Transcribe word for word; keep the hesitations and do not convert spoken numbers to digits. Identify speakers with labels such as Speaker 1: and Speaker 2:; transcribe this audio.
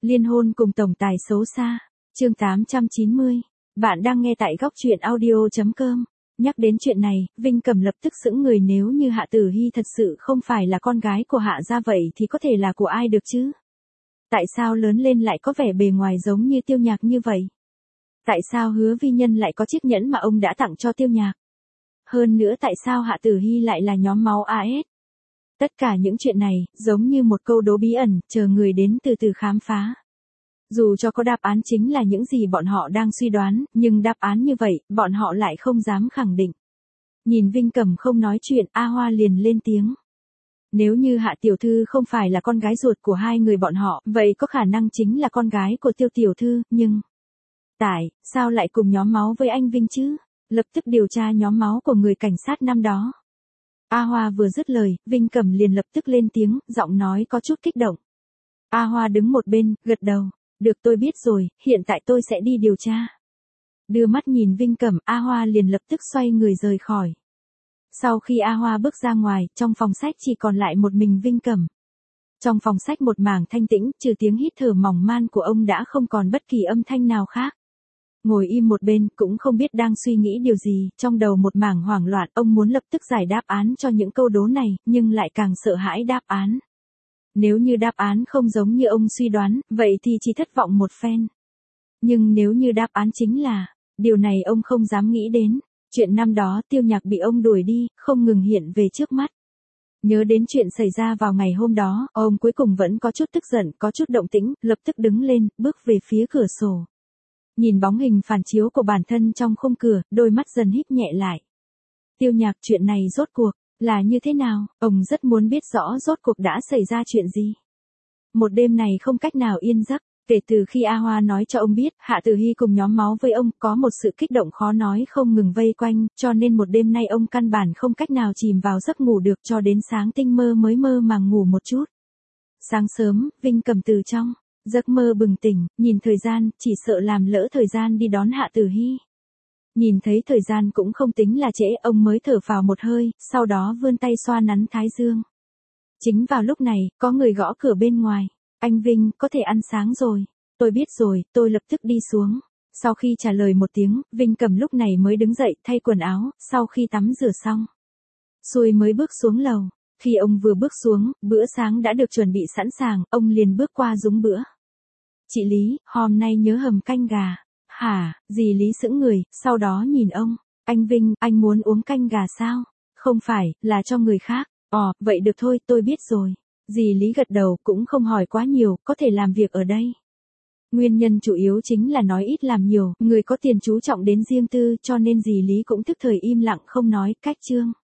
Speaker 1: Liên hôn cùng tổng tài xấu xa. Chương tám trăm chín mươi. Bạn đang nghe tại góc truyện audio chấm com. Nhắc đến chuyện này, Vinh Cẩm lập tức sững người, nếu như Hạ Tử Hy thật sự không phải là con gái của Hạ gia vậy thì có thể là của ai được chứ? Tại sao lớn lên lại có vẻ bề ngoài giống như Tiêu Nhạc như vậy? Tại sao Hứa Vi Nhân lại có chiếc nhẫn mà ông đã tặng cho Tiêu Nhạc? Hơn nữa tại sao Hạ Tử Hy lại là nhóm máu a ét? Tất cả những chuyện này, giống như một câu đố bí ẩn, chờ người đến từ từ khám phá. Dù cho có đáp án chính là những gì bọn họ đang suy đoán, nhưng đáp án như vậy, bọn họ lại không dám khẳng định. Nhìn Vinh Cẩm không nói chuyện, A Hoa liền lên tiếng. Nếu như Hạ tiểu thư không phải là con gái ruột của hai người bọn họ, vậy có khả năng chính là con gái của Tiêu tiểu thư, nhưng... Tại, sao lại cùng nhóm máu với anh Vinh chứ? Lập tức điều tra nhóm máu của người cảnh sát năm đó. A Hoa vừa dứt lời, Vinh Cẩm liền lập tức lên tiếng, giọng nói có chút kích động. A Hoa đứng một bên, gật đầu. Được, tôi biết rồi, hiện tại tôi sẽ đi điều tra. Đưa mắt nhìn Vinh Cẩm, A Hoa liền lập tức xoay người rời khỏi. Sau khi A Hoa bước ra ngoài, trong phòng sách chỉ còn lại một mình Vinh Cẩm. Trong phòng sách một mảng thanh tĩnh, trừ tiếng hít thở mỏng man của ông đã không còn bất kỳ âm thanh nào khác. Ngồi im một bên, cũng không biết đang suy nghĩ điều gì, trong đầu một mảng hoảng loạn, ông muốn lập tức giải đáp án cho những câu đố này, nhưng lại càng sợ hãi đáp án. Nếu như đáp án không giống như ông suy đoán, vậy thì chỉ thất vọng một phen. Nhưng nếu như đáp án chính là, điều này ông không dám nghĩ đến. Chuyện năm đó Tiêu Nhạc bị ông đuổi đi, không ngừng hiện về trước mắt. Nhớ đến chuyện xảy ra vào ngày hôm đó, ông cuối cùng vẫn có chút tức giận, có chút động tĩnh, lập tức đứng lên, bước về phía cửa sổ. Nhìn bóng hình phản chiếu của bản thân trong khung cửa, đôi mắt dần híp nhẹ lại. Tiêu Nhạc, chuyện này rốt cuộc là như thế nào? Ông rất muốn biết rõ rốt cuộc đã xảy ra chuyện gì. Một đêm này không cách nào yên giấc, kể từ khi A Hoa nói cho ông biết, Hạ Tử Hy cùng nhóm máu với ông, có một sự kích động khó nói không ngừng vây quanh, cho nên một đêm nay ông căn bản không cách nào chìm vào giấc ngủ được, cho đến sáng tinh mơ mới mơ màng ngủ một chút. Sáng sớm, Vinh Cẩm từ trong giấc mơ bừng tỉnh, nhìn thời gian, chỉ sợ làm lỡ thời gian đi đón Hạ Tử Hy. Nhìn thấy thời gian cũng không tính là trễ, ông mới thở phào một hơi, sau đó vươn tay xoa nắn thái dương. Chính vào lúc này, có người gõ cửa bên ngoài. Anh Vinh, có thể ăn sáng rồi. Tôi biết rồi, tôi lập tức đi xuống. Sau khi trả lời một tiếng, Vinh Cẩm lúc này mới đứng dậy, thay quần áo, sau khi tắm rửa xong. Xuôi mới bước xuống lầu. Khi ông vừa bước xuống, bữa sáng đã được chuẩn bị sẵn sàng, ông liền bước qua dúng bữa. Chị Lý, hôm nay nhớ hầm canh gà. Hả? Dì Lý sững người, sau đó nhìn ông. Anh Vinh, anh muốn uống canh gà sao? Không phải, là cho người khác. Ồ, vậy được thôi, tôi biết rồi. Dì Lý gật đầu, cũng không hỏi quá nhiều, có thể làm việc ở đây. Nguyên nhân chủ yếu chính là nói ít làm nhiều, người có tiền chú trọng đến riêng tư, cho nên dì Lý cũng tức thời im lặng không nói, cách chương.